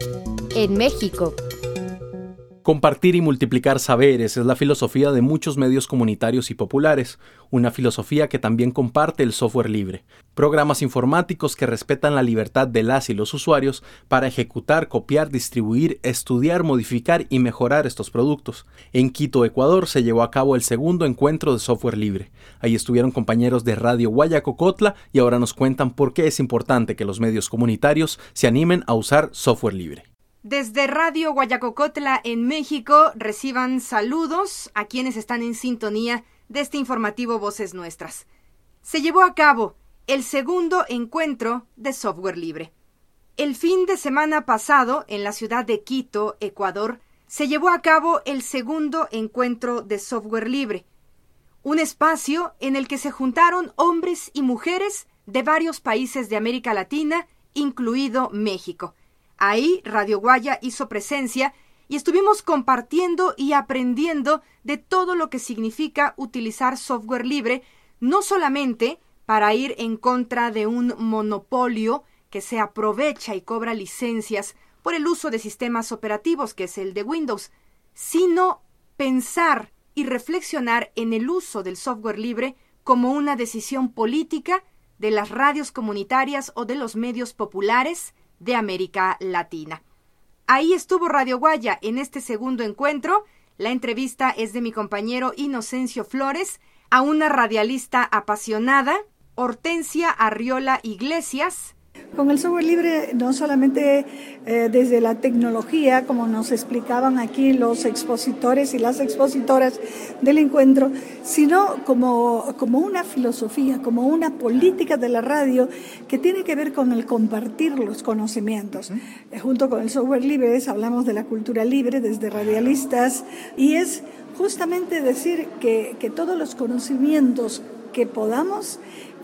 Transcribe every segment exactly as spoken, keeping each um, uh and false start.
En México. Compartir y multiplicar saberes es la filosofía de muchos medios comunitarios y populares, una filosofía que también comparte el software libre, programas informáticos que respetan la libertad de las y los usuarios para ejecutar, copiar, distribuir, estudiar, modificar y mejorar estos productos. En Quito, Ecuador, se llevó a cabo el segundo encuentro de software libre. Ahí estuvieron compañeros de Radio Guayacocotla y ahora nos cuentan por qué es importante que los medios comunitarios se animen a usar software libre. Desde Radio Guayacocotla en México reciban saludos a quienes están en sintonía de este informativo Voces Nuestras. Se llevó a cabo el segundo encuentro de software libre. El fin de semana pasado, en la ciudad de Quito, Ecuador, se llevó a cabo el segundo encuentro de software libre, un espacio en el que se juntaron hombres y mujeres de varios países de América Latina, incluido México. Ahí Radio Guaya hizo presencia y estuvimos compartiendo y aprendiendo de todo lo que significa utilizar software libre, no solamente para ir en contra de un monopolio que se aprovecha y cobra licencias por el uso de sistemas operativos, que es el de Windows, sino pensar y reflexionar en el uso del software libre como una decisión política de las radios comunitarias o de los medios populares de América Latina. Ahí estuvo Radio Guaya en este segundo encuentro. La entrevista es de mi compañero Inocencio Flores a una radialista apasionada, Hortensia Arriola Iglesias. Con el software libre, no solamente eh, desde la tecnología, como nos explicaban aquí los expositores y las expositoras del encuentro, sino como, como una filosofía, como una política de la radio que tiene que ver con el compartir los conocimientos. Uh-huh. Eh, junto con el software libre hablamos de la cultura libre desde radialistas y es justamente decir que, que todos los conocimientos que podamos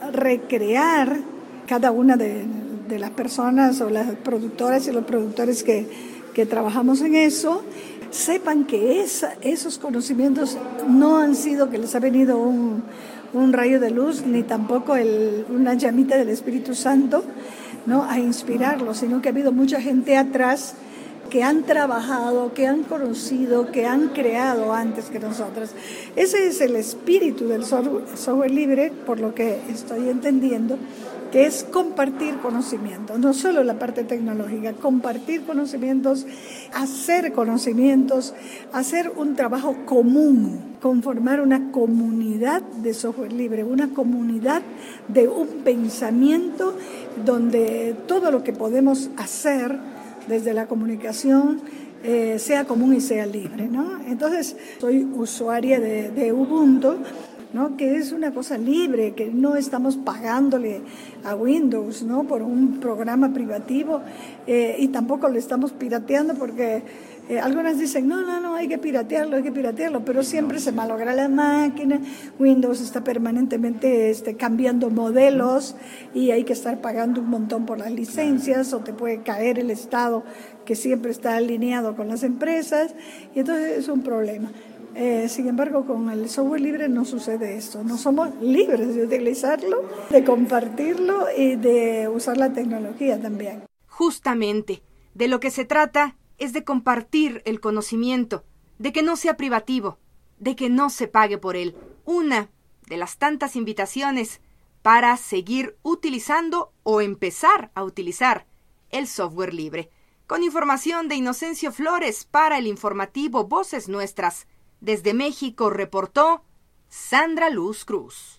recrear cada una de, de las personas o las productoras y los productores que, que trabajamos en eso, sepan que esa, esos conocimientos no han sido que les ha venido un, un rayo de luz, ni tampoco el, una llamita del Espíritu Santo, ¿no?, a inspirarlos, sino que ha habido mucha gente atrás que han trabajado, que han conocido, que han creado antes que nosotros. Ese es el espíritu del software, software libre, por lo que estoy entendiendo, que es compartir conocimientos, no solo la parte tecnológica, compartir conocimientos, hacer conocimientos, hacer un trabajo común, conformar una comunidad de software libre, una comunidad de un pensamiento donde todo lo que podemos hacer desde la comunicación eh, sea común y sea libre, ¿no? Entonces, soy usuaria de, de Ubuntu, ¿no?, que es una cosa libre, que no estamos pagándole a Windows, ¿no?, por un programa privativo eh, y tampoco le estamos pirateando porque eh, algunas dicen, no, no, no, hay que piratearlo, hay que piratearlo, pero siempre se malogra la máquina, Windows está permanentemente este, cambiando modelos y hay que estar pagando un montón por las licencias o te puede caer el Estado que siempre está alineado con las empresas y entonces es un problema. Eh, sin embargo, con el software libre no sucede esto. No somos libres de utilizarlo, de compartirlo y de usar la tecnología también. Justamente, de lo que se trata es de compartir el conocimiento, de que no sea privativo, de que no se pague por él. Una de las tantas invitaciones para seguir utilizando o empezar a utilizar el software libre. Con información de Inocencio Flores para el informativo Voces Nuestras. Desde México reportó Sandra Luz Cruz.